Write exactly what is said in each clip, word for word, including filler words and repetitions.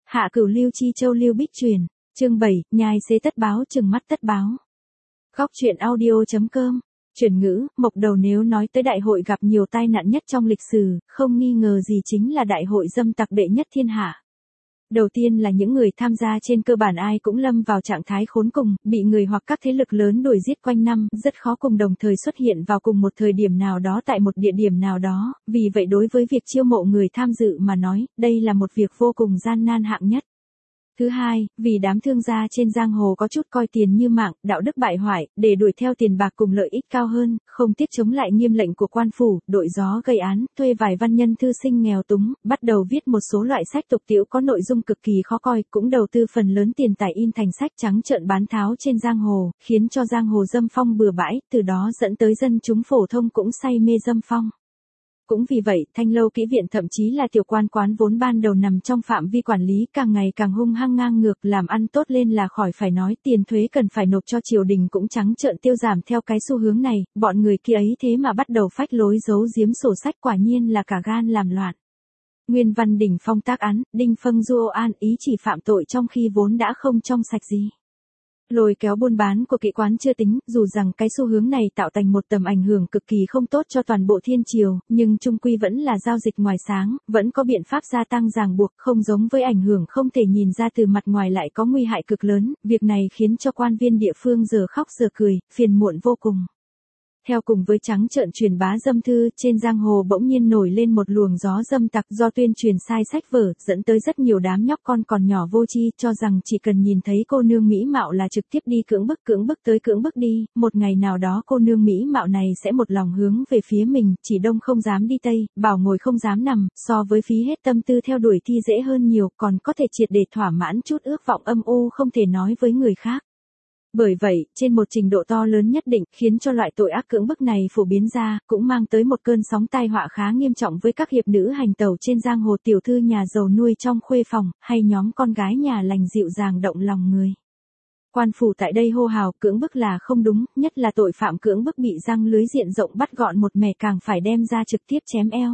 Hạ Cửu Lưu Chi Châu Lưu Bích truyền, chương bảy, nhai xế tất báo chừng mắt tất báo. Góc truyện audio.com, chuyển ngữ, mộc đầu nếu nói tới đại hội gặp nhiều tai nạn nhất trong lịch sử, không nghi ngờ gì chính là đại hội dâm tặc đệ nhất thiên hạ. Đầu tiên là những người tham gia trên cơ bản ai cũng lâm vào trạng thái khốn cùng, bị người hoặc các thế lực lớn đuổi giết quanh năm, rất khó cùng đồng thời xuất hiện vào cùng một thời điểm nào đó tại một địa điểm nào đó, vì vậy đối với việc chiêu mộ người tham dự mà nói, đây là một việc vô cùng gian nan hạng nhất. Thứ hai, vì đám thương gia trên giang hồ có chút coi tiền như mạng, đạo đức bại hoại, để đuổi theo tiền bạc cùng lợi ích cao hơn, không tiếc chống lại nghiêm lệnh của quan phủ, đội gió gây án, thuê vài văn nhân thư sinh nghèo túng, bắt đầu viết một số loại sách tục tĩu có nội dung cực kỳ khó coi, cũng đầu tư phần lớn tiền tài in thành sách trắng trợn bán tháo trên giang hồ, khiến cho giang hồ dâm phong bừa bãi, từ đó dẫn tới dân chúng phổ thông cũng say mê dâm phong. Cũng vì vậy, thanh lâu kỹ viện thậm chí là tiểu quan quán vốn ban đầu nằm trong phạm vi quản lý càng ngày càng hung hăng ngang ngược, làm ăn tốt lên là khỏi phải nói, tiền thuế cần phải nộp cho triều đình cũng trắng trợn tiêu giảm theo cái xu hướng này, bọn người kia ấy thế mà bắt đầu phách lối giấu giếm sổ sách, quả nhiên là cả gan làm loạn. Nguyên Văn Đỉnh Phong tác án, Đinh Phân Du an ý chỉ phạm tội trong khi vốn đã không trong sạch gì. Lôi kéo buôn bán của kỹ quán chưa tính, dù rằng cái xu hướng này tạo thành một tầm ảnh hưởng cực kỳ không tốt cho toàn bộ thiên triều, nhưng chung quy vẫn là giao dịch ngoài sáng, vẫn có biện pháp gia tăng ràng buộc, không giống với ảnh hưởng không thể nhìn ra từ mặt ngoài lại có nguy hại cực lớn, việc này khiến cho quan viên địa phương giờ khóc giờ cười, phiền muộn vô cùng. Theo cùng với trắng trợn truyền bá dâm thư, trên giang hồ bỗng nhiên nổi lên một luồng gió dâm tặc do tuyên truyền sai sách vở, dẫn tới rất nhiều đám nhóc con còn nhỏ vô tri cho rằng chỉ cần nhìn thấy cô nương mỹ mạo là trực tiếp đi cưỡng bức cưỡng bức tới cưỡng bức đi, một ngày nào đó cô nương mỹ mạo này sẽ một lòng hướng về phía mình, chỉ đông không dám đi tây, bảo ngồi không dám nằm, so với phí hết tâm tư theo đuổi thi dễ hơn nhiều, còn có thể triệt để thỏa mãn chút ước vọng âm u không thể nói với người khác. Bởi vậy, trên một trình độ to lớn nhất định, khiến cho loại tội ác cưỡng bức này phổ biến ra, cũng mang tới một cơn sóng tai họa khá nghiêm trọng với các hiệp nữ hành tẩu trên giang hồ, tiểu thư nhà giàu nuôi trong khuê phòng, hay nhóm con gái nhà lành dịu dàng động lòng người. Quan phủ tại đây hô hào cưỡng bức là không đúng, nhất là tội phạm cưỡng bức bị răng lưới diện rộng bắt gọn một mẻ càng phải đem ra trực tiếp chém eo.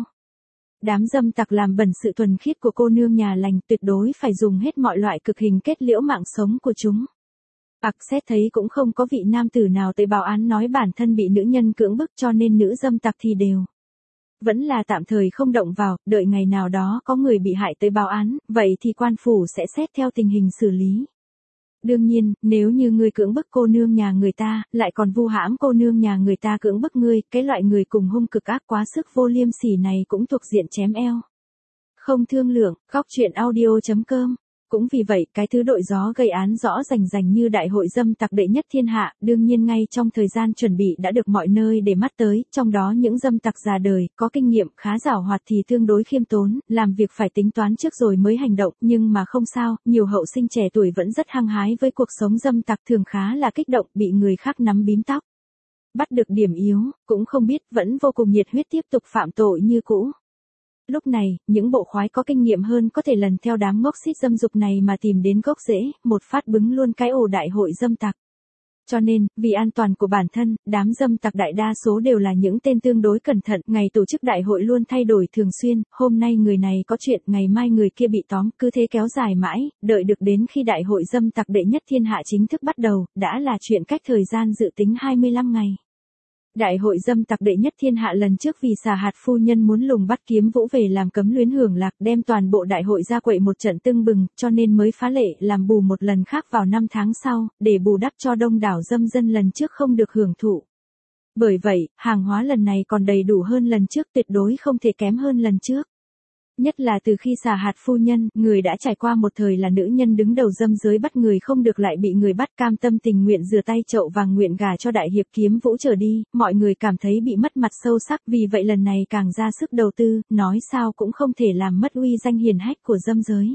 Đám dâm tặc làm bẩn sự thuần khiết của cô nương nhà lành, tuyệt đối phải dùng hết mọi loại cực hình kết liễu mạng sống của chúng. Ặc xét thấy cũng không có vị nam tử nào tới báo án nói bản thân bị nữ nhân cưỡng bức, cho nên nữ dâm tặc thì đều vẫn là tạm thời không động vào, đợi ngày nào đó có người bị hại tới báo án, vậy thì quan phủ sẽ xét theo tình hình xử lý. Đương nhiên, nếu như ngươi cưỡng bức cô nương nhà người ta, lại còn vu hãm cô nương nhà người ta cưỡng bức ngươi, cái loại người cùng hung cực ác quá sức vô liêm sỉ này cũng thuộc diện chém eo. Không thương lượng, góc truyện audio.com. Cũng vì vậy, cái thứ đội gió gây án rõ rành rành như đại hội dâm tặc đệ nhất thiên hạ, đương nhiên ngay trong thời gian chuẩn bị đã được mọi nơi để mắt tới, trong đó những dâm tặc già đời, có kinh nghiệm, khá giàu hoạt thì tương đối khiêm tốn, làm việc phải tính toán trước rồi mới hành động, nhưng mà không sao, nhiều hậu sinh trẻ tuổi vẫn rất hăng hái với cuộc sống dâm tặc, thường khá là kích động, bị người khác nắm bím tóc. Bắt được điểm yếu, cũng không biết, vẫn vô cùng nhiệt huyết tiếp tục phạm tội như cũ. Lúc này, những bộ khoái có kinh nghiệm hơn có thể lần theo đám ngốc xít dâm dục này mà tìm đến gốc rễ, một phát bứng luôn cái ổ đại hội dâm tặc. Cho nên, vì an toàn của bản thân, đám dâm tặc đại đa số đều là những tên tương đối cẩn thận, ngày tổ chức đại hội luôn thay đổi thường xuyên, hôm nay người này có chuyện, ngày mai người kia bị tóm, cứ thế kéo dài mãi, đợi được đến khi đại hội dâm tặc đệ nhất thiên hạ chính thức bắt đầu, đã là chuyện cách thời gian dự tính hai mươi lăm ngày. Đại hội dâm tặc đệ nhất thiên hạ lần trước vì Xà Hạt phu nhân muốn lùng bắt Kiếm Vũ về làm cấm luyến hưởng lạc, đem toàn bộ đại hội ra quậy một trận tưng bừng, cho nên mới phá lệ làm bù một lần khác vào năm tháng sau, để bù đắp cho đông đảo dâm dân lần trước không được hưởng thụ. Bởi vậy, hàng hóa lần này còn đầy đủ hơn lần trước, tuyệt đối không thể kém hơn lần trước. Nhất là từ khi Xà Hạt phu nhân, người đã trải qua một thời là nữ nhân đứng đầu dâm giới bắt người không được lại bị người bắt, cam tâm tình nguyện rửa tay chậu vàng nguyện gả cho đại hiệp Kiếm Vũ trở đi, mọi người cảm thấy bị mất mặt sâu sắc, vì vậy lần này càng ra sức đầu tư, nói sao cũng không thể làm mất uy danh hiển hách của dâm giới.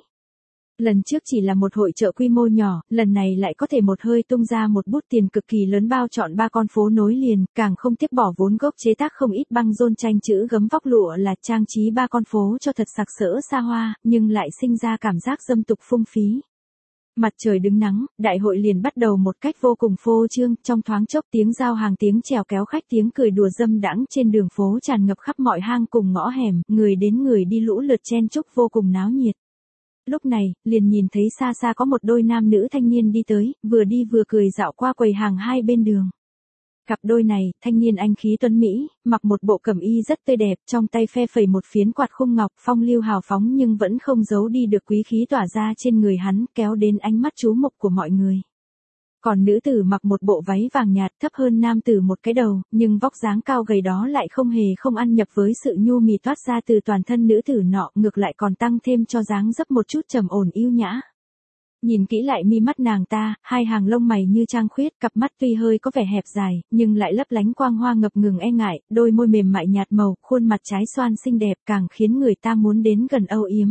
Lần trước chỉ là một hội chợ quy mô nhỏ, lần này lại có thể một hơi tung ra một bút tiền cực kỳ lớn bao trọn ba con phố nối liền, càng không tiếc bỏ vốn gốc chế tác không ít băng rôn tranh chữ gấm vóc lụa là trang trí ba con phố cho thật sặc sỡ xa hoa, nhưng lại sinh ra cảm giác dâm tục phung phí. Mặt trời đứng nắng, đại hội liền bắt đầu một cách vô cùng phô trương, trong thoáng chốc tiếng giao hàng tiếng chèo kéo khách tiếng cười đùa dâm đãng trên đường phố tràn ngập khắp mọi hang cùng ngõ hẻm, người đến người đi lũ lượt chen chúc vô cùng náo nhiệt. Lúc này, liền nhìn thấy xa xa có một đôi nam nữ thanh niên đi tới, vừa đi vừa cười dạo qua quầy hàng hai bên đường. Cặp đôi này, thanh niên anh khí tuấn Mỹ, mặc một bộ cẩm y rất tươi đẹp, trong tay phe phẩy một phiến quạt khung ngọc, phong lưu hào phóng nhưng vẫn không giấu đi được quý khí tỏa ra trên người hắn, kéo đến ánh mắt chú mục của mọi người. Còn nữ tử mặc một bộ váy vàng nhạt thấp hơn nam tử một cái đầu, nhưng vóc dáng cao gầy đó lại không hề không ăn nhập với sự nhu mì toát ra từ toàn thân nữ tử nọ, ngược lại còn tăng thêm cho dáng dấp một chút trầm ổn yêu nhã. Nhìn kỹ lại mi mắt nàng ta, hai hàng lông mày như trăng khuyết, cặp mắt tuy hơi có vẻ hẹp dài, nhưng lại lấp lánh quang hoa ngập ngừng e ngại, đôi môi mềm mại nhạt màu, khuôn mặt trái xoan xinh đẹp càng khiến người ta muốn đến gần âu yếm.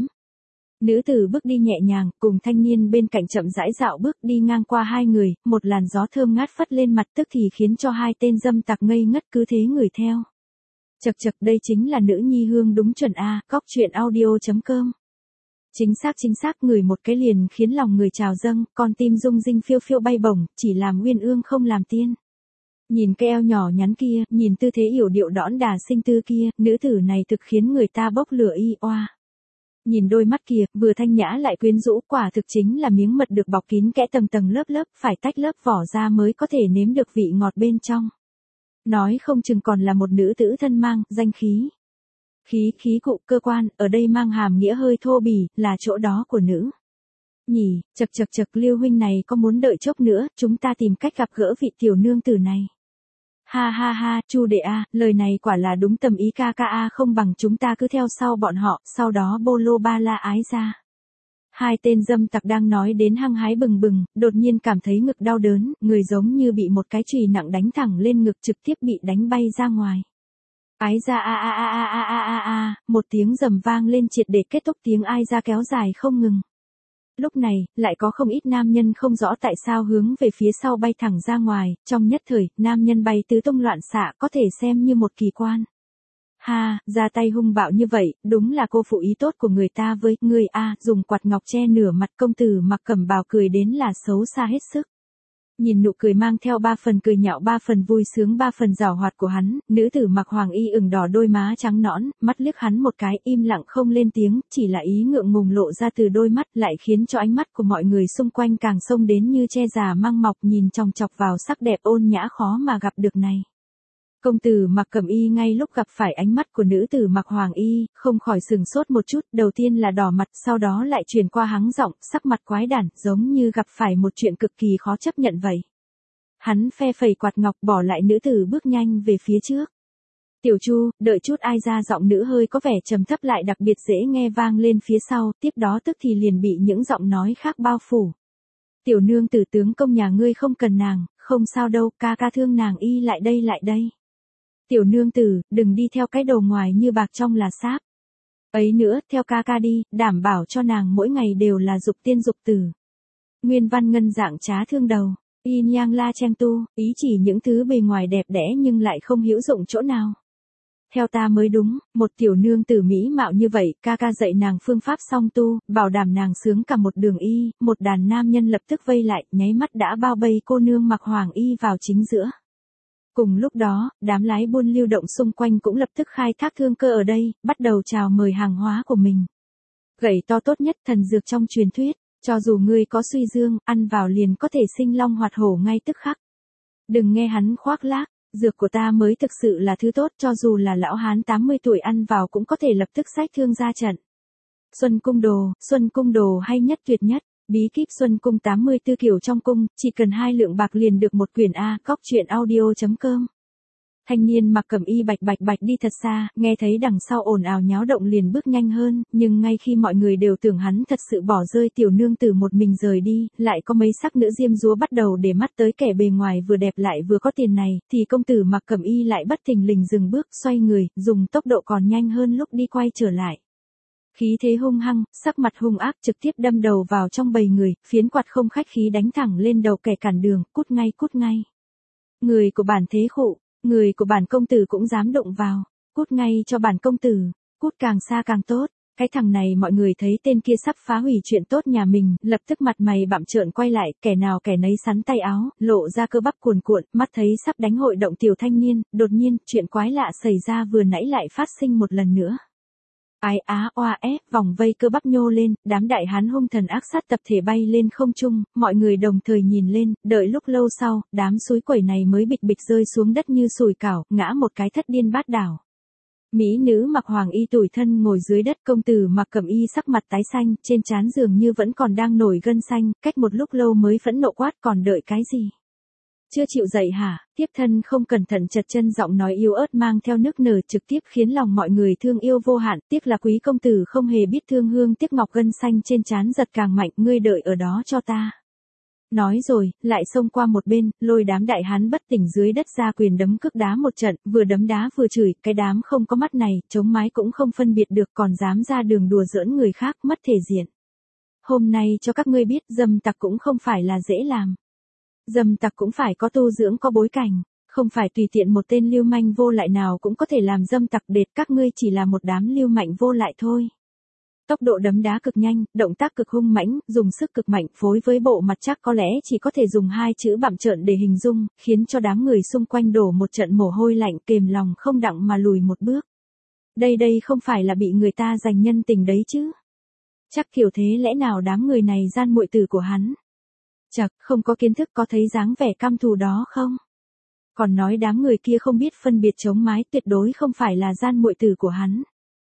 Nữ tử bước đi nhẹ nhàng, cùng thanh niên bên cạnh chậm rãi dạo bước đi ngang qua hai người, một làn gió thơm ngát phất lên mặt tức thì khiến cho hai tên dâm tặc ngây ngất cứ thế người theo. Chật chật, đây chính là nữ nhi hương đúng chuẩn a, góc truyện audio chấm com. Chính xác chính xác, người một cái liền khiến lòng người trào dâng, con tim rung rinh phiêu phiêu bay bổng, chỉ làm uyên ương không làm tiên. Nhìn cái eo nhỏ nhắn kia, nhìn tư thế yểu điệu đõn đà xinh tư kia, nữ tử này thực khiến người ta bốc lửa y oa. Nhìn đôi mắt kia, vừa thanh nhã lại quyến rũ, quả thực chính là miếng mật được bọc kín kẽ tầng tầng lớp lớp, phải tách lớp vỏ ra mới có thể nếm được vị ngọt bên trong. Nói không chừng còn là một nữ tử thân mang, danh khí. Khí, khí cụ, cơ quan, ở đây mang hàm nghĩa hơi thô bỉ, là chỗ đó của nữ. Nhỉ, chật chật chật, Lưu huynh này có muốn đợi chốc nữa, chúng ta tìm cách gặp gỡ vị tiểu nương tử này. Ha ha ha, Chu đệ a, lời này quả là đúng tầm ý ca ca a, không bằng chúng ta cứ theo sau bọn họ, sau đó bô lô ba la ái ra. Hai tên dâm tặc đang nói đến hăng hái bừng bừng, đột nhiên cảm thấy ngực đau đớn, người giống như bị một cái chùy nặng đánh thẳng lên ngực, trực tiếp bị đánh bay ra ngoài. Ái ra a a a a a a a a, một tiếng rầm vang lên triệt để kết thúc tiếng ai ra kéo dài không ngừng. Lúc này, lại có không ít nam nhân không rõ tại sao hướng về phía sau bay thẳng ra ngoài, trong nhất thời, nam nhân bay tứ tung loạn xạ có thể xem như một kỳ quan. Ha, ra tay hung bạo như vậy, đúng là cô phụ ý tốt của người ta với người a, dùng quạt ngọc che nửa mặt công tử mặc cẩm bào cười đến là xấu xa hết sức. Nhìn nụ cười mang theo ba phần cười nhạo ba phần vui sướng ba phần giảo hoạt của hắn, nữ tử mặc hoàng y ửng đỏ đôi má trắng nõn, mắt liếc hắn một cái im lặng không lên tiếng, chỉ là ý ngượng ngùng lộ ra từ đôi mắt lại khiến cho ánh mắt của mọi người xung quanh càng xông đến như che già mang mọc nhìn chòng chọc vào sắc đẹp ôn nhã khó mà gặp được này. Công tử mặc cẩm y ngay lúc gặp phải ánh mắt của nữ tử mặc hoàng y, không khỏi sừng sốt một chút, đầu tiên là đỏ mặt, sau đó lại chuyển qua hắng giọng, sắc mặt quái đản, giống như gặp phải một chuyện cực kỳ khó chấp nhận vậy. Hắn phe phẩy quạt ngọc bỏ lại nữ tử bước nhanh về phía trước. Tiểu Chu, đợi chút ai ra, giọng nữ hơi có vẻ trầm thấp lại đặc biệt dễ nghe vang lên phía sau, tiếp đó tức thì liền bị những giọng nói khác bao phủ. Tiểu nương tử tướng công nhà ngươi không cần nàng, không sao đâu, ca ca thương nàng y lại đây lại đây. Tiểu nương tử, đừng đi theo cái đầu ngoài như bạc trong là sáp. Ấy nữa, theo ca ca đi, đảm bảo cho nàng mỗi ngày đều là dục tiên dục tử. Nguyên văn ngân dạng trá thương đầu, y nhang la chen tu, ý chỉ những thứ bề ngoài đẹp đẽ nhưng lại không hữu dụng chỗ nào. Theo ta mới đúng, một tiểu nương tử mỹ mạo như vậy, ca ca dạy nàng phương pháp song tu, bảo đảm nàng sướng cả một đường y, một đàn nam nhân lập tức vây lại, nháy mắt đã bao vây cô nương mặc hoàng y vào chính giữa. Cùng lúc đó, đám lái buôn lưu động xung quanh cũng lập tức khai thác thương cơ ở đây, bắt đầu chào mời hàng hóa của mình. Gậy to tốt nhất thần dược trong truyền thuyết, cho dù ngươi có suy dương, ăn vào liền có thể sinh long hoạt hổ ngay tức khắc. Đừng nghe hắn khoác lác, dược của ta mới thực sự là thứ tốt, cho dù là lão hán tám mươi tuổi ăn vào cũng có thể lập tức xách thương ra trận. Xuân cung đồ, xuân cung đồ hay nhất tuyệt nhất. Bí kíp Xuân cung tám mươi tư kiểu trong cung, chỉ cần hai lượng bạc liền được một quyển A, góc truyện audio chấm com. Thanh niên mặc cẩm y bạch bạch bạch đi thật xa, nghe thấy đằng sau ồn ào nháo động liền bước nhanh hơn, nhưng ngay khi mọi người đều tưởng hắn thật sự bỏ rơi tiểu nương tử một mình rời đi, lại có mấy sắc nữ diêm dúa bắt đầu để mắt tới kẻ bề ngoài vừa đẹp lại vừa có tiền này, thì công tử mặc cẩm y lại bất thình lình dừng bước, xoay người, dùng tốc độ còn nhanh hơn lúc đi quay trở lại. Khí thế hung hăng, sắc mặt hung ác trực tiếp đâm đầu vào trong bầy người, phiến quạt không khách khí đánh thẳng lên đầu kẻ cản đường, cút ngay cút ngay. Người của bản thế khụ, người của bản công tử cũng dám động vào, cút ngay cho bản công tử, cút càng xa càng tốt. Cái thằng này mọi người thấy tên kia sắp phá hủy chuyện tốt nhà mình, lập tức mặt mày bặm trợn quay lại, kẻ nào kẻ nấy sắn tay áo, lộ ra cơ bắp cuồn cuộn, mắt thấy sắp đánh hội động tiểu thanh niên, đột nhiên, chuyện quái lạ xảy ra vừa nãy lại phát sinh một lần nữa. Ái á oa ép, vòng vây cơ bắp nhô lên, đám đại hán hung thần ác sát tập thể bay lên không trung, mọi người đồng thời nhìn lên, đợi lúc lâu sau, đám suối quẩy này mới bịch bịch rơi xuống đất như sùi cảo, ngã một cái thất điên bát đảo. Mỹ nữ mặc hoàng y tủi thân ngồi dưới đất, công tử mặc cẩm y sắc mặt tái xanh, trên trán dường như vẫn còn đang nổi gân xanh, cách một lúc lâu mới phẫn nộ quát, còn đợi cái gì? Chưa chịu dậy hả? Tiếp thân không cẩn thận chật chân, giọng nói yếu ớt mang theo nước nở trực tiếp khiến lòng mọi người thương yêu vô hạn, tiếc là quý công tử không hề biết thương hương tiếc ngọc, gân xanh trên trán giật càng mạnh, ngươi đợi ở đó cho ta. Nói rồi, lại xông qua một bên, lôi đám đại hán bất tỉnh dưới đất ra quyền đấm cước đá một trận, vừa đấm đá vừa chửi, cái đám không có mắt này, chống mái cũng không phân biệt được, còn dám ra đường đùa giỡn người khác, mất thể diện. Hôm nay cho các ngươi biết, dâm tặc cũng không phải là dễ làm. Dâm tặc cũng phải có tu dưỡng, có bối cảnh, không phải tùy tiện một tên lưu manh vô lại nào cũng có thể làm dâm tặc đệt, các ngươi chỉ là một đám lưu manh vô lại thôi. Tốc độ đấm đá cực nhanh, động tác cực hung mãnh, dùng sức cực mạnh, phối với bộ mặt chắc có lẽ chỉ có thể dùng hai chữ bặm trợn để hình dung, khiến cho đám người xung quanh đổ một trận mồ hôi lạnh, kềm lòng không đặng mà lùi một bước. Đây đây không phải là bị người ta giành nhân tình đấy chứ. Chắc kiểu thế lẽ nào đám người này gian muội tử của hắn. Chật, không có kiến thức, có thấy dáng vẻ căm thù đó không? Còn nói đám người kia không biết phân biệt chống mái, tuyệt đối không phải là gian muội tử của hắn,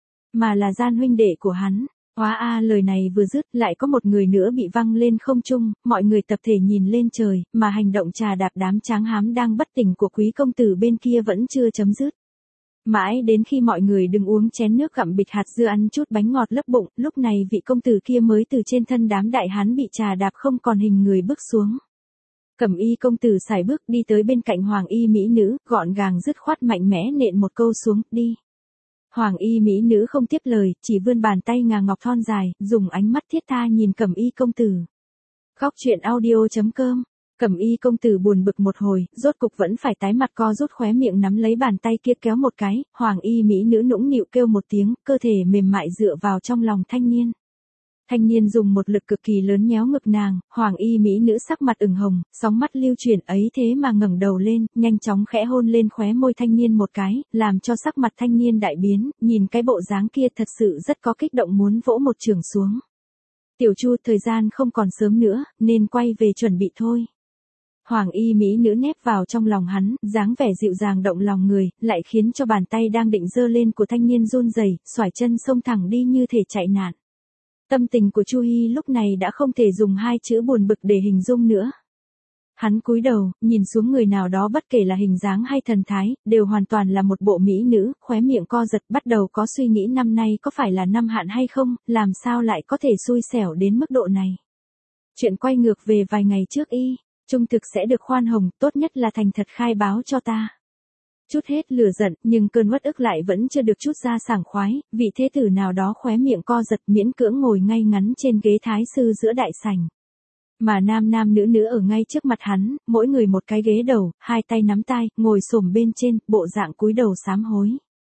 mà là gian huynh đệ của hắn. Hóa a, lời này vừa dứt, lại có một người nữa bị văng lên không trung, mọi người tập thể nhìn lên trời, mà hành động trà đạp đám tráng hám đang bất tỉnh của quý công tử bên kia vẫn chưa chấm dứt. Mãi đến khi mọi người đừng uống chén nước gặm bịch hạt dưa ăn chút bánh ngọt lấp bụng, lúc này vị công tử kia mới từ trên thân đám đại hán bị trà đạp không còn hình người bước xuống. Cẩm y công tử sải bước đi tới bên cạnh hoàng y mỹ nữ, gọn gàng dứt khoát mạnh mẽ nện một câu xuống, đi. Hoàng y mỹ nữ không tiếp lời, chỉ vươn bàn tay ngà ngọc thon dài, dùng ánh mắt thiết tha nhìn cẩm y công tử. Góc truyện audio chấm com. Cẩm y công tử buồn bực một hồi, rốt cục vẫn phải tái mặt co rút khóe miệng nắm lấy bàn tay kia kéo một cái, hoàng y mỹ nữ nũng nịu kêu một tiếng, cơ thể mềm mại dựa vào trong lòng thanh niên. Thanh niên dùng một lực cực kỳ lớn nhéo ngực nàng, hoàng y mỹ nữ sắc mặt ửng hồng, sóng mắt lưu chuyển ấy thế mà ngẩng đầu lên, nhanh chóng khẽ hôn lên khóe môi thanh niên một cái, làm cho sắc mặt thanh niên đại biến, nhìn cái bộ dáng kia thật sự rất có kích động muốn vỗ một chưởng xuống. Tiểu Chu, thời gian không còn sớm nữa, nên quay về chuẩn bị thôi. Hoàng y mỹ nữ nép vào trong lòng hắn, dáng vẻ dịu dàng động lòng người, lại khiến cho bàn tay đang định giơ lên của thanh niên run rẩy, xoải chân xông thẳng đi như thể chạy nạn. Tâm tình của Chu Hi lúc này đã không thể dùng hai chữ buồn bực để hình dung nữa. Hắn cúi đầu, nhìn xuống người nào đó bất kể là hình dáng hay thần thái, đều hoàn toàn là một bộ mỹ nữ, khóe miệng co giật, bắt đầu có suy nghĩ năm nay có phải là năm hạn hay không, làm sao lại có thể xui xẻo đến mức độ này. Chuyện quay ngược về vài ngày trước y, trung thực sẽ được khoan hồng, tốt nhất là thành thật khai báo cho ta. Chút hết lửa giận, nhưng cơn uất ức lại vẫn chưa được chút ra sảng khoái, vị thế tử nào đó khóe miệng co giật miễn cưỡng ngồi ngay ngắn trên ghế thái sư giữa đại sảnh. Mà nam nam nữ nữ ở ngay trước mặt hắn, mỗi người một cái ghế đầu, hai tay nắm tai, ngồi xổm bên trên, bộ dạng cúi đầu sám hối.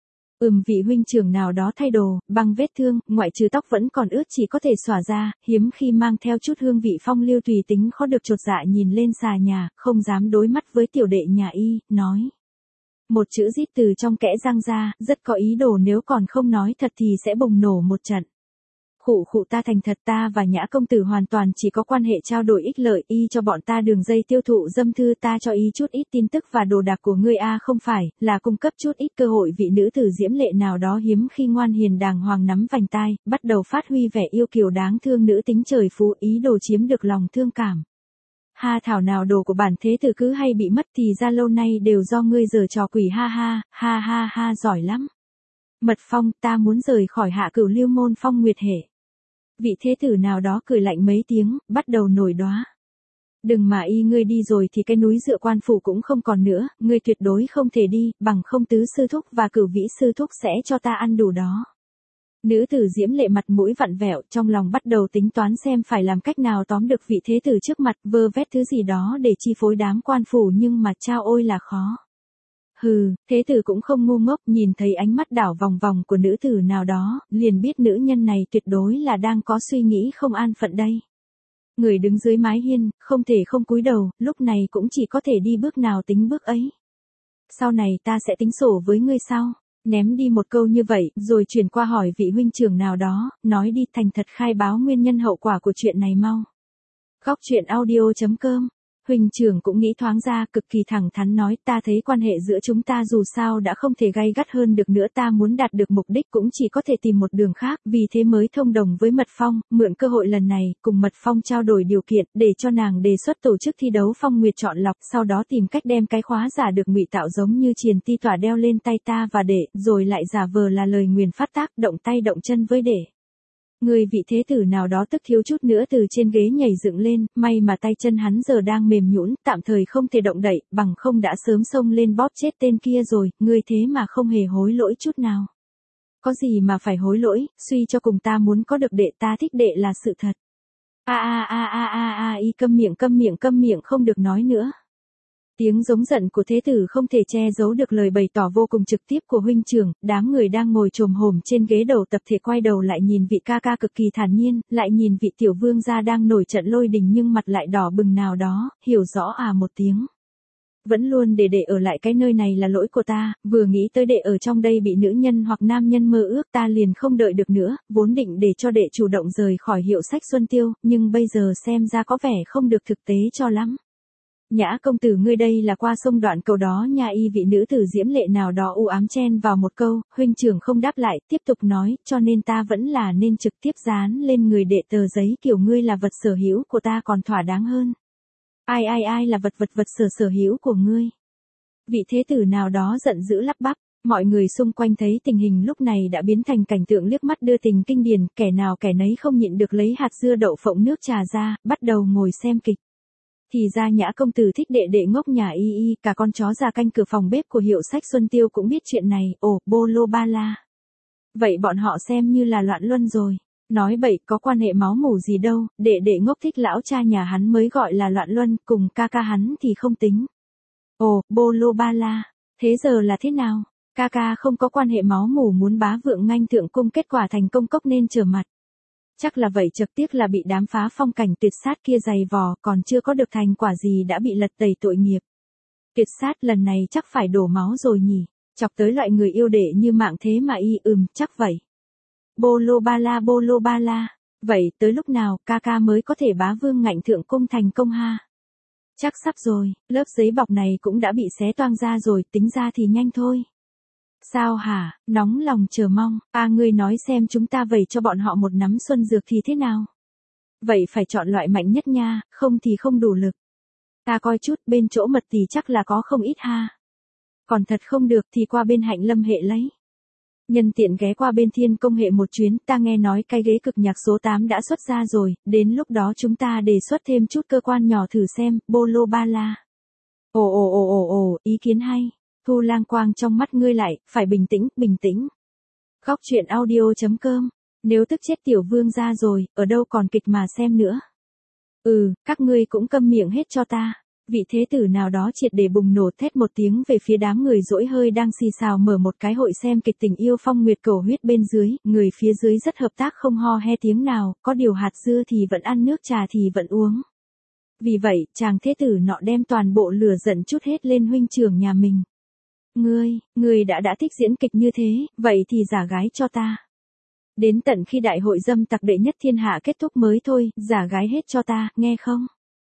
Ừm, vị huynh trưởng nào đó thay đồ, băng vết thương, ngoại trừ tóc vẫn còn ướt chỉ có thể xõa ra, hiếm khi mang theo chút hương vị phong lưu tùy tính khó được chột dạ nhìn lên xà nhà, không dám đối mắt với tiểu đệ nhà y, nói. Một chữ rít từ trong kẽ răng ra, rất có ý đồ nếu còn không nói thật thì sẽ bùng nổ một trận. Khụ khụ, ta thành thật, ta và Nhã công tử hoàn toàn chỉ có quan hệ trao đổi ích lợi, y cho bọn ta đường dây tiêu thụ dâm thư, ta cho y chút ít tin tức và đồ đạc của ngươi a, không phải, là cung cấp chút ít cơ hội vị nữ tử diễm lệ nào đó hiếm khi ngoan hiền đàng hoàng nắm vành tai, bắt đầu phát huy vẻ yêu kiều đáng thương nữ tính trời phú, ý đồ chiếm được lòng thương cảm. Ha, thảo nào đồ của bản thế tử cứ hay bị mất thì ra lâu nay đều do ngươi giở trò quỷ, ha ha, ha ha ha, giỏi lắm. Mật Phong, ta muốn rời khỏi Hạ Cửu Lưu môn phong nguyệt hệ. Vị thế tử nào đó cười lạnh mấy tiếng, bắt đầu nổi đoá. Đừng mà y ngươi đi rồi thì cái núi dựa quan phủ cũng không còn nữa, ngươi tuyệt đối không thể đi, bằng không tứ sư thúc và cửu vĩ sư thúc sẽ cho ta ăn đủ đó. Nữ tử diễm lệ mặt mũi vặn vẹo, trong lòng bắt đầu tính toán xem phải làm cách nào tóm được vị thế tử trước mặt, vơ vét thứ gì đó để chi phối đám quan phủ, nhưng mà chao ôi là khó. Hừ, thế tử cũng không ngu ngốc, nhìn thấy ánh mắt đảo vòng vòng của nữ tử nào đó, liền biết nữ nhân này tuyệt đối là đang có suy nghĩ không an phận đây. Người đứng dưới mái hiên, không thể không cúi đầu, lúc này cũng chỉ có thể đi bước nào tính bước ấy. Sau này ta sẽ tính sổ với ngươi sau. Ném đi một câu như vậy, rồi chuyển qua hỏi vị huynh trưởng nào đó, nói đi thành thật khai báo nguyên nhân hậu quả của chuyện này mau. Góc truyện audio.com. Huynh trưởng cũng nghĩ thoáng ra, cực kỳ thẳng thắn nói, ta thấy quan hệ giữa chúng ta dù sao đã không thể gay gắt hơn được nữa, ta muốn đạt được mục đích cũng chỉ có thể tìm một đường khác, vì thế mới thông đồng với Mật Phong, mượn cơ hội lần này, cùng Mật Phong trao đổi điều kiện, để cho nàng đề xuất tổ chức thi đấu phong nguyệt chọn lọc, sau đó tìm cách đem cái khóa giả được ngụy tạo giống như triền ti tỏa đeo lên tay ta và để, rồi lại giả vờ là lời nguyền phát tác, động tay động chân với để. Người vị thế tử nào đó tức thiếu chút nữa từ trên ghế nhảy dựng lên, may mà tay chân hắn giờ đang mềm nhũn, tạm thời không thể động đậy, bằng không đã sớm xông lên bóp chết tên kia rồi, người thế mà không hề hối lỗi chút nào. Có gì mà phải hối lỗi, suy cho cùng ta muốn có được đệ, ta thích đệ là sự thật. A a a a a a y câm miệng câm miệng câm miệng không được nói nữa. Tiếng giống giận của thế tử không thể che giấu được lời bày tỏ vô cùng trực tiếp của huynh trưởng, đám người đang ngồi chồm hổm trên ghế đầu tập thể quay đầu lại nhìn vị ca ca cực kỳ thản nhiên, lại nhìn vị tiểu vương gia đang nổi trận lôi đình nhưng mặt lại đỏ bừng nào đó, hiểu rõ à một tiếng. Vẫn luôn để đệ ở lại cái nơi này là lỗi của ta, vừa nghĩ tới đệ ở trong đây bị nữ nhân hoặc nam nhân mơ ước ta liền không đợi được nữa, vốn định để cho đệ chủ động rời khỏi Hiệu Sách Xuân Tiêu, nhưng bây giờ xem ra có vẻ không được thực tế cho lắm. Nhã công tử ngươi đây là qua sông đoạn cầu đó nha, y vị nữ tử diễm lệ nào đó u ám chen vào một câu, huynh trưởng không đáp lại, tiếp tục nói, cho nên ta vẫn là nên trực tiếp dán lên người đệ tờ giấy kiểu ngươi là vật sở hữu của ta còn thỏa đáng hơn. Ai ai ai là vật vật vật sở sở hữu của ngươi? Vị thế tử nào đó giận dữ lắp bắp, mọi người xung quanh thấy tình hình lúc này đã biến thành cảnh tượng liếc mắt đưa tình kinh điển, kẻ nào kẻ nấy không nhịn được lấy hạt dưa đậu phộng nước trà ra, bắt đầu ngồi xem kịch. Thì ra Nhã công tử thích đệ đệ ngốc nhà y y, cả con chó già canh cửa phòng bếp của Hiệu Sách Xuân Tiêu cũng biết chuyện này, ồ, bô lô ba la. Vậy bọn họ xem như là loạn luân rồi. Nói bậy, có quan hệ máu mủ gì đâu, đệ đệ ngốc thích lão cha nhà hắn mới gọi là loạn luân, cùng ca ca hắn thì không tính. Ồ, bô lô ba la, thế giờ là thế nào? Ca ca không có quan hệ máu mủ muốn bá vượng nganh thượng cung, kết quả thành công cốc nên trở mặt. Chắc là vậy, trực tiếc là bị đám phá phong cảnh tuyệt sát kia giày vò, còn chưa có được thành quả gì đã bị lật tẩy tội nghiệp. Tuyệt sát lần này chắc phải đổ máu rồi nhỉ, chọc tới loại người yêu đệ như mạng thế mà y, ừm, chắc vậy. Bô lô ba la bô lô ba la, vậy tới lúc nào ca ca mới có thể bá vương ngạnh thượng cung thành công ha? Chắc sắp rồi, lớp giấy bọc này cũng đã bị xé toang ra rồi, tính ra thì nhanh thôi. Sao hả, nóng lòng chờ mong, à ngươi nói xem chúng ta vẩy cho bọn họ một nắm xuân dược thì thế nào? Vậy phải chọn loại mạnh nhất nha, không thì không đủ lực. Ta coi chút, bên chỗ mật thì chắc là có không ít ha. Còn thật không được thì qua bên Hạnh Lâm hệ lấy. Nhân tiện ghé qua bên Thiên Công hệ một chuyến, ta nghe nói cái ghế cực nhạc số tám đã xuất ra rồi, đến lúc đó chúng ta đề xuất thêm chút cơ quan nhỏ thử xem, bô lô ba la. Ồ ồ ồ ồ ồ, ý kiến hay. Thu lang quang trong mắt ngươi lại, phải bình tĩnh, bình tĩnh. Góc truyện audio.com. Nếu tức chết tiểu vương ra rồi, ở đâu còn kịch mà xem nữa. Ừ, các ngươi cũng câm miệng hết cho ta. Vị thế tử nào đó triệt để bùng nổ thét một tiếng về phía đám người dỗi hơi đang xì xào mở một cái hội xem kịch tình yêu phong nguyệt cầu huyết bên dưới, người phía dưới rất hợp tác không ho he tiếng nào, có điều hạt dưa thì vẫn ăn, nước trà thì vẫn uống. Vì vậy, chàng thế tử nọ đem toàn bộ lửa giận chút hết lên huynh trưởng nhà mình. Ngươi, ngươi đã đã thích diễn kịch như thế, vậy thì giả gái cho ta. Đến tận khi đại hội dâm tặc đệ nhất thiên hạ kết thúc mới thôi, giả gái hết cho ta, nghe không?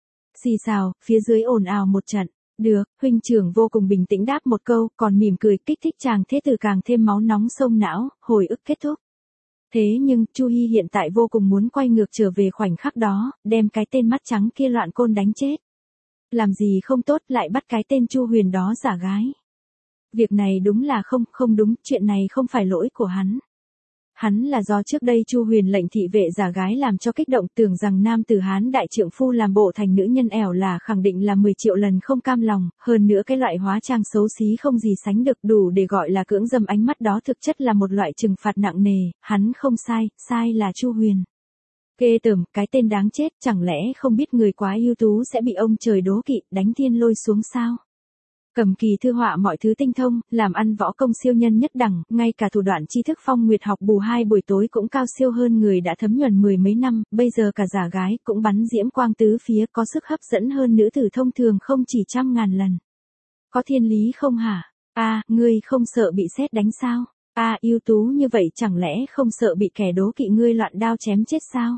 Xì xào, phía dưới ồn ào một trận. Được, huynh trưởng vô cùng bình tĩnh đáp một câu, còn mỉm cười kích thích chàng thế tử càng thêm máu nóng sông não, hồi ức kết thúc. Thế nhưng, Chu Hi hiện tại vô cùng muốn quay ngược trở về khoảnh khắc đó, đem cái tên mắt trắng kia loạn côn đánh chết. Làm gì không tốt lại bắt cái tên Chu Huyền đó giả gái. Việc này đúng là không, không đúng, chuyện này không phải lỗi của hắn. Hắn là do trước đây Chu Huyền lệnh thị vệ giả gái làm cho kích động, tưởng rằng nam tử Hán đại trượng phu làm bộ thành nữ nhân ẻo là khẳng định là mười triệu lần không cam lòng, hơn nữa cái loại hóa trang xấu xí không gì sánh được đủ để gọi là cưỡng dâm, ánh mắt đó thực chất là một loại trừng phạt nặng nề, hắn không sai, sai là Chu Huyền. Ghê tởm, cái tên đáng chết, chẳng lẽ không biết người quá ưu tú sẽ bị ông trời đố kỵ, đánh thiên lôi xuống sao? Cầm kỳ thư họa mọi thứ tinh thông, làm ăn võ công siêu nhân nhất đẳng, ngay cả thủ đoạn tri thức phong nguyệt học bù hai buổi tối cũng cao siêu hơn người đã thấm nhuần mười mấy năm, bây giờ cả giả gái cũng bắn diễm quang tứ phía, có sức hấp dẫn hơn nữ tử thông thường không chỉ trăm ngàn lần. Có thiên lý không hả? A, ngươi không sợ bị sét đánh sao? A, ưu tú như vậy chẳng lẽ không sợ bị kẻ đố kỵ ngươi loạn đao chém chết sao?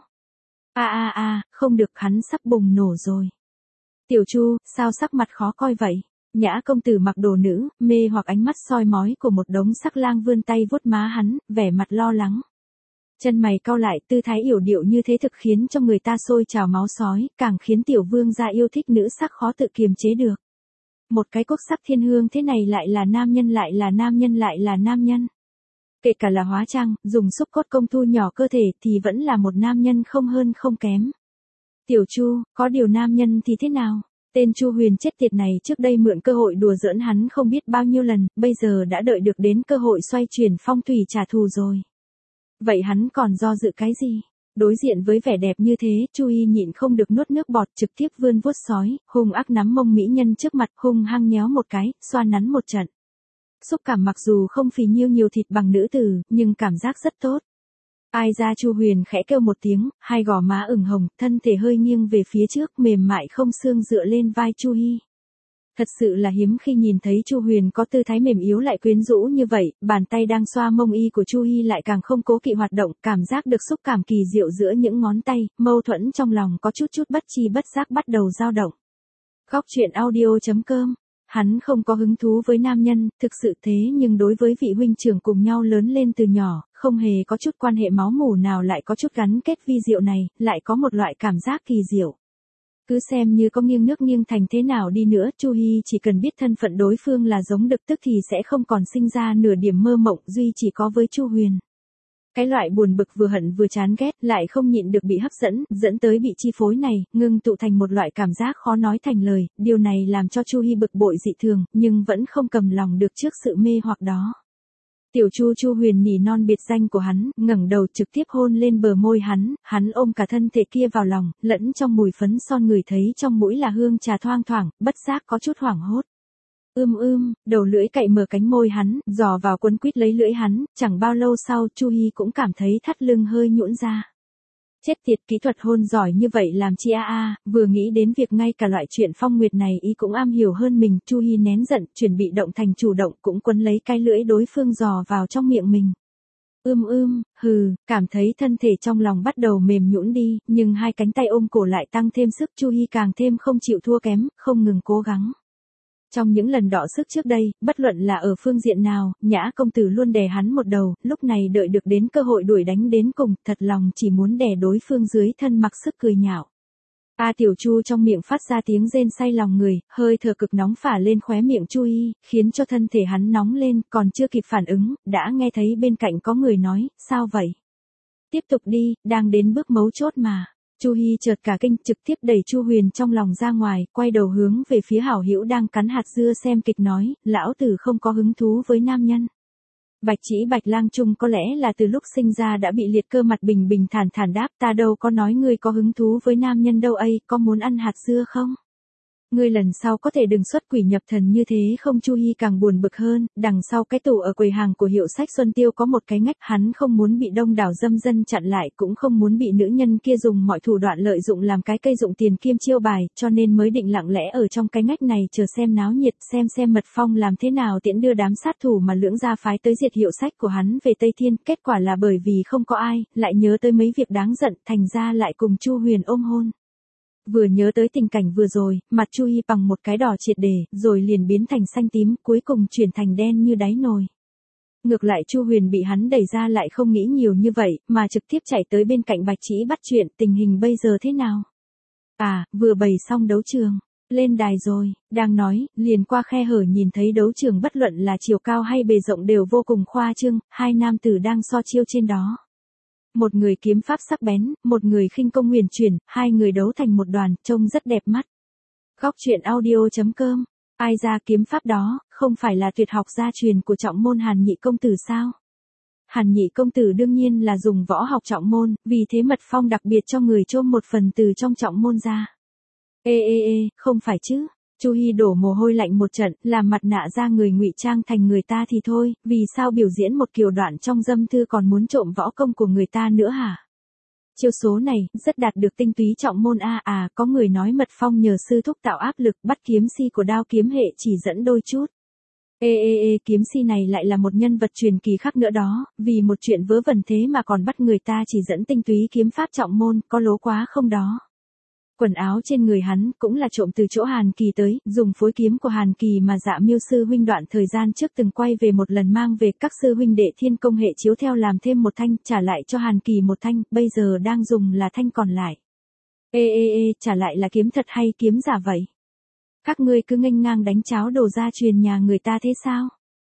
A a a, không được, hắn sắp bùng nổ rồi. Tiểu Chu, sao sắc mặt khó coi vậy? Nhã công tử mặc đồ nữ, mê hoặc ánh mắt soi mói của một đống sắc lang vươn tay vuốt má hắn, vẻ mặt lo lắng. Chân mày cau lại, tư thái yểu điệu như thế thực khiến cho người ta sôi trào máu sói, càng khiến tiểu vương gia yêu thích nữ sắc khó tự kiềm chế được. Một cái quốc sắc thiên hương thế này lại là nam nhân lại là nam nhân lại là nam nhân. Kể cả là hóa trang, dùng xúc cốt công thu nhỏ cơ thể thì vẫn là một nam nhân không hơn không kém. Tiểu Chu, có điều nam nhân thì thế nào? Tên Chu Huyền chết tiệt này trước đây mượn cơ hội đùa giỡn hắn không biết bao nhiêu lần, bây giờ đã đợi được đến cơ hội xoay chuyển phong thủy trả thù rồi. Vậy hắn còn do dự cái gì? Đối diện với vẻ đẹp như thế, Chu Y nhịn không được nuốt nước bọt, trực tiếp vươn vuốt sói, hung ác nắm mông mỹ nhân trước mặt, hung hăng nhéo một cái, xoa nắn một trận. Xúc cảm mặc dù không phì nhiêu nhiều thịt bằng nữ tử, nhưng cảm giác rất tốt. Ai ra, Chu Huyền khẽ kêu một tiếng, hai gò má ửng hồng, thân thể hơi nghiêng về phía trước, mềm mại không xương dựa lên vai Chu Hi. Thật sự là hiếm khi nhìn thấy Chu Huyền có tư thái mềm yếu lại quyến rũ như vậy, bàn tay đang xoa mông y của Chu Hi lại càng không cố kỵ hoạt động, cảm giác được xúc cảm kỳ diệu giữa những ngón tay, mâu thuẫn trong lòng có chút chút bất chi bất giác bắt đầu dao động. Góc truyện audio chấm com. Hắn không có hứng thú với nam nhân, thực sự thế, nhưng đối với vị huynh trưởng cùng nhau lớn lên từ nhỏ, không hề có chút quan hệ máu mủ nào lại có chút gắn kết vi diệu này, lại có một loại cảm giác kỳ diệu. Cứ xem như có nghiêng nước nghiêng thành thế nào đi nữa, Chu Hi chỉ cần biết thân phận đối phương là giống đực tức thì sẽ không còn sinh ra nửa điểm mơ mộng, duy chỉ có với Chu Huyền. Cái loại buồn bực vừa hận vừa chán ghét lại không nhịn được bị hấp dẫn, dẫn tới bị chi phối này, ngưng tụ thành một loại cảm giác khó nói thành lời, điều này làm cho Chu Hi bực bội dị thường, nhưng vẫn không cầm lòng được trước sự mê hoặc đó. Tiểu Chu Chu Huyền nỉ non biệt danh của hắn, ngẩng đầu trực tiếp hôn lên bờ môi hắn, hắn ôm cả thân thể kia vào lòng, lẫn trong mùi phấn son người thấy trong mũi là hương trà thoang thoảng, bất giác có chút hoảng hốt. Ưm ưm, đầu lưỡi cậy mở cánh môi hắn, dò vào quấn quýt lấy lưỡi hắn, chẳng bao lâu sau Chu Hi cũng cảm thấy thắt lưng hơi nhũn ra. Chết tiệt, kỹ thuật hôn giỏi như vậy làm chi a a, vừa nghĩ đến việc ngay cả loại chuyện phong nguyệt này ý cũng am hiểu hơn mình, Chu Hi nén giận, chuyển bị động thành chủ động, cũng quấn lấy cái lưỡi đối phương dò vào trong miệng mình. Ưm ưm, hừ, cảm thấy thân thể trong lòng bắt đầu mềm nhũn đi, nhưng hai cánh tay ôm cổ lại tăng thêm sức, Chu Hi càng thêm không chịu thua kém, không ngừng cố gắng. Trong những lần đọ sức trước đây, bất luận là ở phương diện nào, Nhã công tử luôn đè hắn một đầu, lúc này đợi được đến cơ hội đuổi đánh đến cùng, thật lòng chỉ muốn đè đối phương dưới thân mặc sức cười nhạo. A Tiểu Chu trong miệng phát ra tiếng rên say lòng người, hơi thở cực nóng phả lên khóe miệng Chu Y, khiến cho thân thể hắn nóng lên, còn chưa kịp phản ứng, đã nghe thấy bên cạnh có người nói, sao vậy? Tiếp tục đi, đang đến bước mấu chốt mà. Chu Hi chợt cả kinh, trực tiếp đẩy Chu Huyền trong lòng ra ngoài, quay đầu hướng về phía hảo hữu đang cắn hạt dưa xem kịch nói, lão tử không có hứng thú với nam nhân. Bạch Chỉ Bạch Lang Trung có lẽ là từ lúc sinh ra đã bị liệt cơ, mặt bình bình thản thản đáp, ta đâu có nói ngươi có hứng thú với nam nhân đâu ấy, có muốn ăn hạt dưa không? Ngươi lần sau có thể đừng xuất quỷ nhập thần như thế không? Chu Hi càng buồn bực hơn, đằng sau cái tủ ở quầy hàng của hiệu sách Xuân Tiêu có một cái ngách, hắn không muốn bị đông đảo dâm dân chặn lại, cũng không muốn bị nữ nhân kia dùng mọi thủ đoạn lợi dụng làm cái cây dụng tiền kim chiêu bài, cho nên mới định lặng lẽ ở trong cái ngách này chờ xem náo nhiệt, xem xem Mật Phong làm thế nào tiễn đưa đám sát thủ mà Lưỡng gia phái tới diệt hiệu sách của hắn về Tây Thiên. Kết quả là bởi vì không có ai, lại nhớ tới mấy việc đáng giận, thành ra lại cùng Chu Huyền ôm hôn. Vừa nhớ tới tình cảnh vừa rồi, mặt Chu Hi bằng một cái đỏ triệt để, rồi liền biến thành xanh tím, cuối cùng chuyển thành đen như đáy nồi. Ngược lại Chu Huyền bị hắn đẩy ra lại không nghĩ nhiều như vậy, mà trực tiếp chạy tới bên cạnh Bạch Chỉ bắt chuyện, tình hình bây giờ thế nào? À, vừa bày xong đấu trường, lên đài rồi, đang nói, liền qua khe hở nhìn thấy đấu trường bất luận là chiều cao hay bề rộng đều vô cùng khoa trương, hai nam tử đang so chiêu trên đó. Một người kiếm pháp sắc bén, một người khinh công huyền chuyển, hai người đấu thành một đoàn, trông rất đẹp mắt. Góc truyện audio chấm com. Ai ra kiếm pháp đó, không phải là tuyệt học gia truyền của trọng môn Hàn Nhị công tử sao? Hàn Nhị công tử đương nhiên là dùng võ học trọng môn, vì thế Mật Phong đặc biệt cho người chôm một phần từ trong trọng môn ra. Ê ê ê, không phải chứ? Chu Hi đổ mồ hôi lạnh một trận, làm mặt nạ ra người ngụy trang thành người ta thì thôi, vì sao biểu diễn một kiều đoạn trong dâm thư còn muốn trộm võ công của người ta nữa hả? Chiêu số này, rất đạt được tinh túy trọng môn a à, có người nói Mật Phong nhờ sư thúc tạo áp lực, bắt kiếm si của đao kiếm hệ chỉ dẫn đôi chút. Ê ê ê, kiếm si này lại là một nhân vật truyền kỳ khác nữa đó, vì một chuyện vớ vẩn thế mà còn bắt người ta chỉ dẫn tinh túy kiếm pháp trọng môn, có lố quá không đó. Quần áo trên người hắn cũng là trộm từ chỗ Hàn Kỳ tới, dùng phối kiếm của Hàn Kỳ mà Dạ Miêu sư huynh đoạn thời gian trước từng quay về một lần mang về các sư huynh đệ thiên công hệ chiếu theo làm thêm một thanh, trả lại cho Hàn Kỳ một thanh, bây giờ đang dùng là thanh còn lại. Ê ê ê, trả lại là kiếm thật hay kiếm giả vậy? Các ngươi cứ nghênh ngang đánh cháo đồ gia truyền nhà người ta thế sao?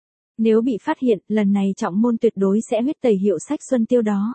Nếu bị phát hiện, lần này trọng môn tuyệt đối sẽ huyết tẩy hiệu sách Xuân Tiêu đó.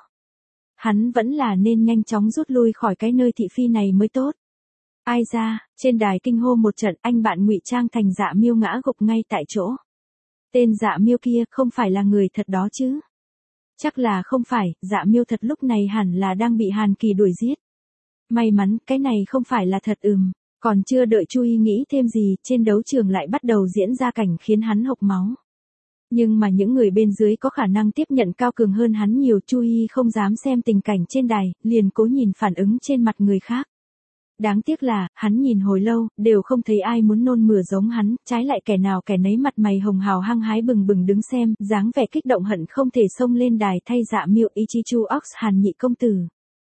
Hắn vẫn là nên nhanh chóng rút lui khỏi cái nơi thị phi này mới tốt. Ai ra, trên đài kinh hô một trận, anh bạn ngụy trang thành Dạ Miêu ngã gục ngay tại chỗ. Tên Dạ Miêu kia không phải là người thật đó chứ? Chắc là không phải, Dạ Miêu thật lúc này hẳn là đang bị Hàn Kỳ đuổi giết. May mắn, cái này không phải là thật ừm. Còn chưa đợi Chu Y nghĩ thêm gì, trên đấu trường lại bắt đầu diễn ra cảnh khiến hắn hộc máu. Nhưng mà những người bên dưới có khả năng tiếp nhận cao cường hơn hắn nhiều, Chu Y không dám xem tình cảnh trên đài, liền cố nhìn phản ứng trên mặt người khác. Đáng tiếc là, hắn nhìn hồi lâu, đều không thấy ai muốn nôn mửa giống hắn, trái lại kẻ nào kẻ nấy mặt mày hồng hào hăng hái bừng bừng đứng xem, dáng vẻ kích động hận không thể xông lên đài thay Dạ Miêu Ichichu Ox Hàn nhị công tử.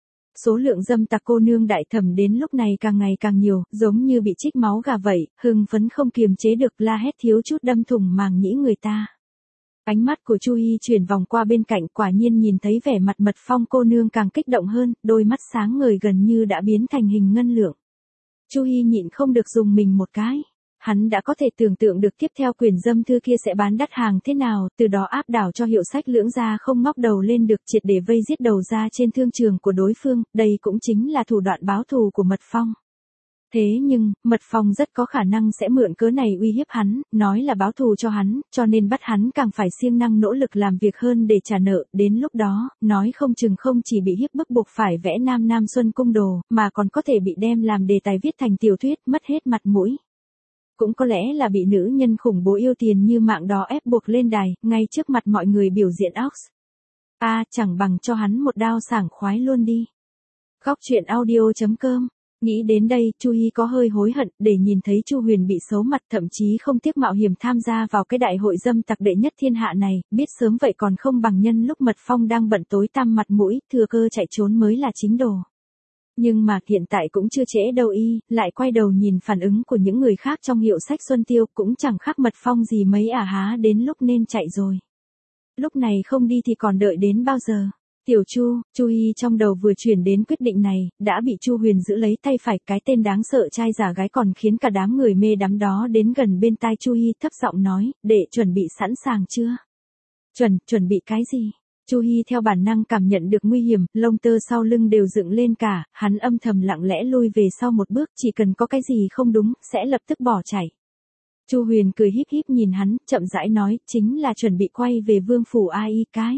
Số lượng dâm tặc cô nương đại thẩm đến lúc này càng ngày càng nhiều, giống như bị trích máu gà vậy, hưng phấn không kiềm chế được la hét thiếu chút đâm thủng màng nhĩ người ta. Ánh mắt của Chu Y chuyển vòng qua bên cạnh, quả nhiên nhìn thấy vẻ mặt Mật Phong cô nương càng kích động hơn, đôi mắt sáng ngời gần như đã biến thành hình ngân lượng. Chu Y nhịn không được dùng mình một cái. Hắn đã có thể tưởng tượng được tiếp theo quyền dâm thư kia sẽ bán đắt hàng thế nào, từ đó áp đảo cho hiệu sách Lưỡng gia không ngóc đầu lên được, triệt để vây giết đầu ra trên thương trường của đối phương, đây cũng chính là thủ đoạn báo thù của Mật Phong. Thế nhưng, Mật Phong rất có khả năng sẽ mượn cớ này uy hiếp hắn, nói là báo thù cho hắn, cho nên bắt hắn càng phải siêng năng nỗ lực làm việc hơn để trả nợ, đến lúc đó, nói không chừng không chỉ bị hiếp bức buộc phải vẽ Nam Nam Xuân Cung đồ, mà còn có thể bị đem làm đề tài viết thành tiểu thuyết, mất hết mặt mũi. Cũng có lẽ là bị nữ nhân khủng bố yêu tiền như mạng đó ép buộc lên đài, ngay trước mặt mọi người biểu diễn Ox. A, à, chẳng bằng cho hắn một đao sảng khoái luôn đi. Góc truyện audio chấm com. Nghĩ đến đây, Chu Hi có hơi hối hận, để nhìn thấy Chu Huyền bị xấu mặt, thậm chí không tiếc mạo hiểm tham gia vào cái đại hội dâm tặc đệ nhất thiên hạ này, biết sớm vậy còn không bằng nhân lúc Mật Phong đang bận tối tăm mặt mũi, thừa cơ chạy trốn mới là chính đồ. Nhưng mà hiện tại cũng chưa trễ đâu y, lại quay đầu nhìn phản ứng của những người khác trong hiệu sách Xuân Tiêu, cũng chẳng khác Mật Phong gì mấy à há, đến lúc nên chạy rồi. Lúc này không đi thì còn đợi đến bao giờ? Tiểu Chu, Chu Y trong đầu vừa chuyển đến quyết định này, đã bị Chu Huyền giữ lấy tay phải, cái tên đáng sợ trai giả gái còn khiến cả đám người mê đắm đó đến gần bên tai Chu Y thấp giọng nói, để chuẩn bị sẵn sàng chưa? Chuẩn, chuẩn bị cái gì? Chu Hi theo bản năng cảm nhận được nguy hiểm, lông tơ sau lưng đều dựng lên cả, hắn âm thầm lặng lẽ lui về sau một bước, chỉ cần có cái gì không đúng, sẽ lập tức bỏ chạy. Chu Huyền cười híp híp nhìn hắn, chậm rãi nói, chính là chuẩn bị quay về vương phủ ai y cái.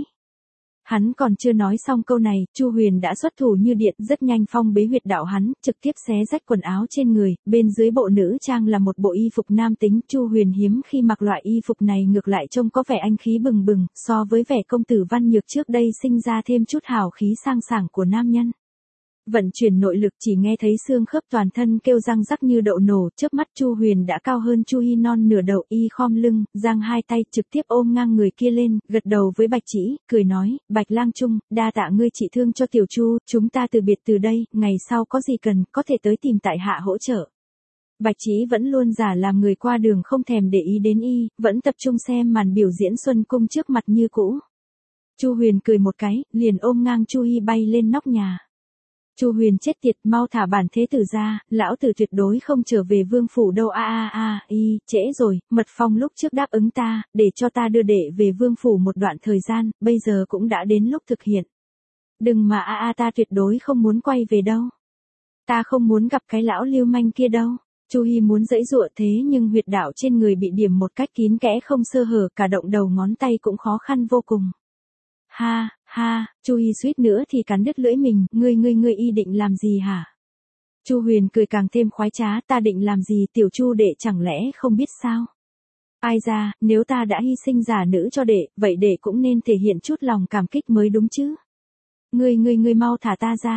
Hắn còn chưa nói xong câu này, Chu Huyền đã xuất thủ như điện, rất nhanh phong bế huyệt đạo hắn, trực tiếp xé rách quần áo trên người, bên dưới bộ nữ trang là một bộ y phục nam tính, Chu Huyền hiếm khi mặc loại y phục này ngược lại trông có vẻ anh khí bừng bừng, so với vẻ công tử văn nhược trước đây sinh ra thêm chút hào khí sang sảng của nam nhân. Vận chuyển nội lực chỉ nghe thấy xương khớp toàn thân kêu răng rắc như đậu nổ, chớp mắt Chu Huyền đã cao hơn Chu Hi non nửa đầu, y khom lưng, giang hai tay trực tiếp ôm ngang người kia lên, gật đầu với Bạch Chỉ, cười nói, Bạch Lang Trung, đa tạ ngươi trị thương cho Tiểu Chu, chúng ta từ biệt từ đây, ngày sau có gì cần, có thể tới tìm tại hạ hỗ trợ. Bạch Chỉ vẫn luôn giả làm người qua đường không thèm để ý đến y, vẫn tập trung xem màn biểu diễn Xuân Cung trước mặt như cũ. Chu Huyền cười một cái, liền ôm ngang Chu Hi bay lên nóc nhà. Chu Huyền chết tiệt, mau thả bản thế tử ra, lão tử tuyệt đối không trở về vương phủ đâu a a a, y, trễ rồi, Mật Phong lúc trước đáp ứng ta, để cho ta đưa đệ về vương phủ một đoạn thời gian, bây giờ cũng đã đến lúc thực hiện. Đừng mà a a ta tuyệt đối không muốn quay về đâu. Ta không muốn gặp cái lão lưu manh kia đâu. Chu Hi muốn giãy giụa thế nhưng huyệt đạo trên người bị điểm một cách kín kẽ không sơ hở, cả động đầu ngón tay cũng khó khăn vô cùng. Ha, ha, Chu Hi suýt nữa thì cắn đứt lưỡi mình, ngươi ngươi ngươi y định làm gì hả? Chu Huyền cười càng thêm khoái trá, ta định làm gì Tiểu Chu đệ chẳng lẽ không biết sao? Ai ra, nếu ta đã hy sinh giả nữ cho đệ, vậy đệ cũng nên thể hiện chút lòng cảm kích mới đúng chứ? Ngươi ngươi ngươi mau thả ta ra,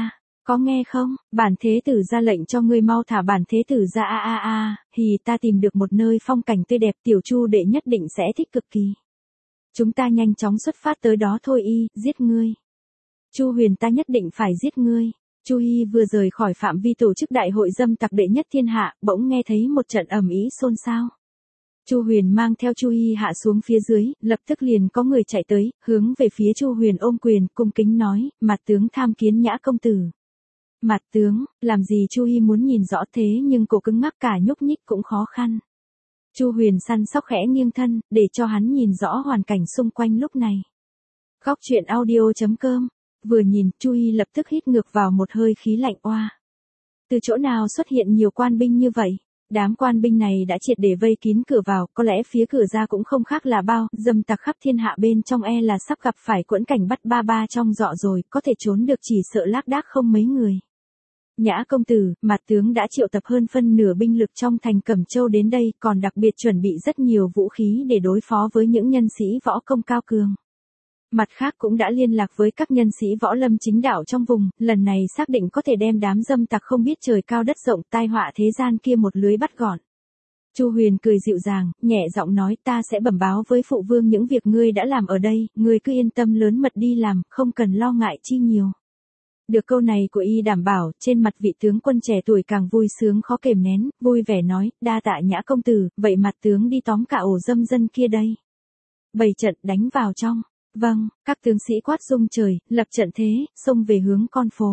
Có nghe không, bản thế tử ra lệnh cho ngươi mau thả bản thế tử ra a a a, thì ta tìm được một nơi phong cảnh tươi đẹp, tiểu Chu đệ nhất định sẽ thích cực kỳ. Chúng ta nhanh chóng xuất phát tới đó thôi y, giết ngươi. Chu Huyền ta nhất định phải giết ngươi. Chu Hi vừa rời khỏi phạm vi tổ chức đại hội dâm tặc đệ nhất thiên hạ, bỗng nghe thấy một trận ầm ĩ xôn xao. Chu Huyền mang theo Chu Hi hạ xuống phía dưới, lập tức liền có người chạy tới, hướng về phía Chu Huyền ôm quyền, cung kính nói, mặt tướng tham kiến Nhã công tử. Mặt tướng, làm gì? Chu Hi muốn nhìn rõ thế nhưng cổ cứng ngắc cả nhúc nhích cũng khó khăn. Chu Huyền săn sóc khẽ nghiêng thân, để cho hắn nhìn rõ hoàn cảnh xung quanh lúc này. Góc truyện audio chấm com. Vừa nhìn, Chu Hi lập tức hít ngược vào một hơi khí lạnh oa. Từ chỗ nào xuất hiện nhiều quan binh như vậy? Đám quan binh này đã triệt để vây kín cửa vào, có lẽ phía cửa ra cũng không khác là bao, dâm tặc khắp thiên hạ bên trong e là sắp gặp phải quẫn cảnh bắt ba ba trong dọ rồi, có thể trốn được chỉ sợ lác đác không mấy người. Nhã công tử, mặt tướng đã triệu tập hơn phân nửa binh lực trong thành Cẩm Châu đến đây, còn đặc biệt chuẩn bị rất nhiều vũ khí để đối phó với những nhân sĩ võ công cao cường. Mặt khác cũng đã liên lạc với các nhân sĩ võ lâm chính đạo trong vùng, lần này xác định có thể đem đám dâm tặc không biết trời cao đất rộng tai họa thế gian kia một lưới bắt gọn. Chu Huyền cười dịu dàng, nhẹ giọng nói ta sẽ bẩm báo với phụ vương những việc ngươi đã làm ở đây, ngươi cứ yên tâm lớn mật đi làm, không cần lo ngại chi nhiều. Được câu này của y đảm bảo, trên mặt vị tướng quân trẻ tuổi càng vui sướng khó kềm nén, vui vẻ nói, đa tạ Nhã công tử, vậy mặt tướng đi tóm cả ổ dâm dân kia đây. Bày trận đánh vào trong. Vâng, các tướng sĩ quát rung trời, lập trận thế, xông về hướng con phố.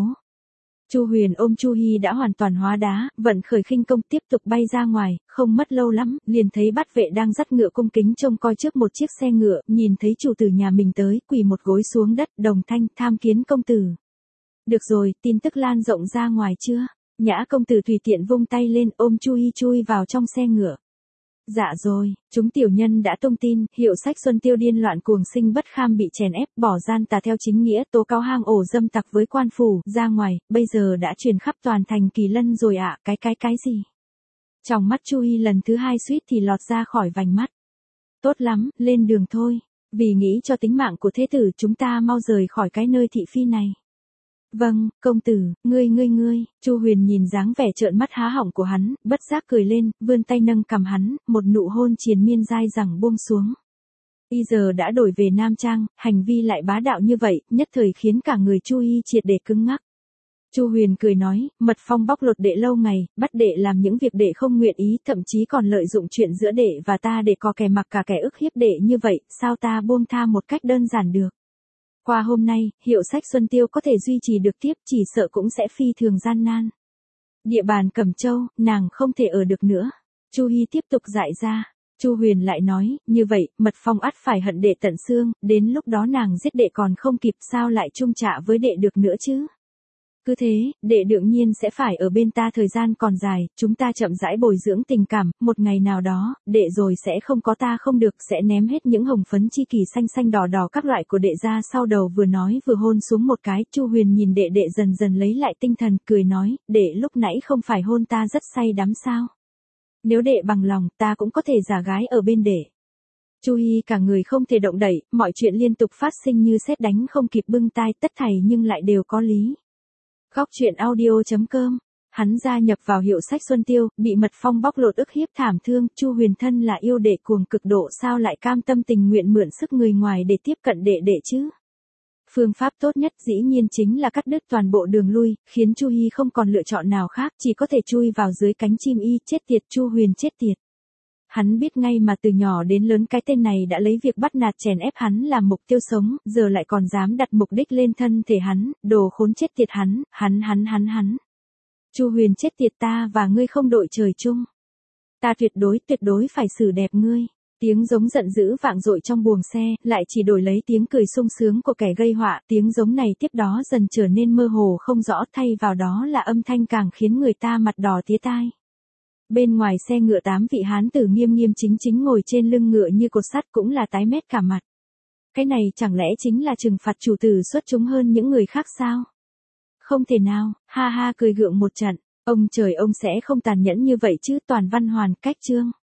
Chu Huyền ôm Chu Hi đã hoàn toàn hóa đá, vận khởi khinh công tiếp tục bay ra ngoài, không mất lâu lắm, liền thấy bát vệ đang dắt ngựa cung kính trông coi trước một chiếc xe ngựa, nhìn thấy chủ tử nhà mình tới, quỳ một gối xuống đất, đồng thanh, tham kiến công tử. Được rồi, tin tức lan rộng ra ngoài chưa? Nhã công tử tùy tiện vung tay lên, ôm Chu Hi chui vào trong xe ngựa. Dạ rồi, chúng tiểu nhân đã tung tin, hiệu sách Xuân Tiêu điên loạn cuồng sinh bất kham bị chèn ép, bỏ gian tà theo chính nghĩa, tố cáo hang ổ dâm tặc với quan phủ, ra ngoài, bây giờ đã truyền khắp toàn thành Kỳ Lân rồi ạ, à, cái cái cái gì? Trong mắt Chu Hi lần thứ hai suýt thì lọt ra khỏi vành mắt. Tốt lắm, lên đường thôi, vì nghĩ cho tính mạng của thế tử chúng ta mau rời khỏi cái nơi thị phi này. Vâng, công tử, ngươi ngươi ngươi, Chu Huyền nhìn dáng vẻ trợn mắt há họng của hắn, bất giác cười lên, vươn tay nâng cằm hắn, một nụ hôn triền miên dai dẳng buông xuống. Y giờ đã đổi về Nam Trang, hành vi lại bá đạo như vậy, nhất thời khiến cả người Chu Hi triệt để cứng ngắc. Chu Huyền cười nói, mật phong bóc lột đệ lâu ngày, bắt đệ làm những việc đệ không nguyện ý, thậm chí còn lợi dụng chuyện giữa đệ và ta để có kẻ mặc cả kẻ ức hiếp đệ như vậy, sao ta buông tha một cách đơn giản được. Qua hôm nay, hiệu sách Xuân Tiêu có thể duy trì được tiếp, chỉ sợ cũng sẽ phi thường gian nan. Địa bàn Cẩm Châu, nàng không thể ở được nữa. Chu Hi tiếp tục dạy ra. Chu Huyền lại nói, như vậy, mật phong ắt phải hận đệ tận xương, đến lúc đó nàng giết đệ còn không kịp, sao lại chung trả với đệ được nữa chứ? Cứ thế, đệ đương nhiên sẽ phải ở bên ta thời gian còn dài, chúng ta chậm rãi bồi dưỡng tình cảm, một ngày nào đó, đệ rồi sẽ không có ta không được, sẽ ném hết những hồng phấn chi kỳ xanh xanh đỏ đỏ các loại của đệ ra sau đầu, vừa nói vừa hôn xuống một cái. Chu Huyền nhìn đệ đệ dần dần lấy lại tinh thần, cười nói, đệ lúc nãy không phải hôn ta rất say đắm sao? Nếu đệ bằng lòng, ta cũng có thể giả gái ở bên đệ. Chu Hi cả người không thể động đậy, mọi chuyện liên tục phát sinh như sét đánh không kịp bưng tai, tất thảy nhưng lại đều có lý. Góc truyện audio chấm com. Hắn gia nhập vào hiệu sách Xuân Tiêu, bị mật phong bóc lột ức hiếp thảm thương, Chu Huyền thân là yêu đệ cuồng cực độ, sao lại cam tâm tình nguyện mượn sức người ngoài để tiếp cận đệ đệ chứ? Phương pháp tốt nhất dĩ nhiên chính là cắt đứt toàn bộ đường lui, khiến Chu Hi không còn lựa chọn nào khác, chỉ có thể chui vào dưới cánh chim y, chết tiệt, Chu Huyền chết tiệt. Hắn biết ngay mà từ nhỏ đến lớn cái tên này đã lấy việc bắt nạt chèn ép hắn làm mục tiêu sống, giờ lại còn dám đặt mục đích lên thân thể hắn, đồ khốn chết tiệt hắn, hắn hắn hắn hắn. Chu Huyền chết tiệt, ta và ngươi không đội trời chung. Ta tuyệt đối tuyệt đối phải xử đẹp ngươi. Tiếng giống giận dữ vang dội trong buồng xe, lại chỉ đổi lấy tiếng cười sung sướng của kẻ gây họa, tiếng giống này tiếp đó dần trở nên mơ hồ không rõ, thay vào đó là âm thanh càng khiến người ta mặt đỏ tía tai. Bên ngoài xe ngựa tám vị hán tử nghiêm nghiêm chính chính ngồi trên lưng ngựa như cột sắt cũng là tái mét cả mặt. Cái này chẳng lẽ chính là trừng phạt chủ tử xuất chúng hơn những người khác sao? Không thể nào, ha ha cười gượng một trận, ông trời ông sẽ không tàn nhẫn như vậy chứ. Toàn văn hoàn cách chương.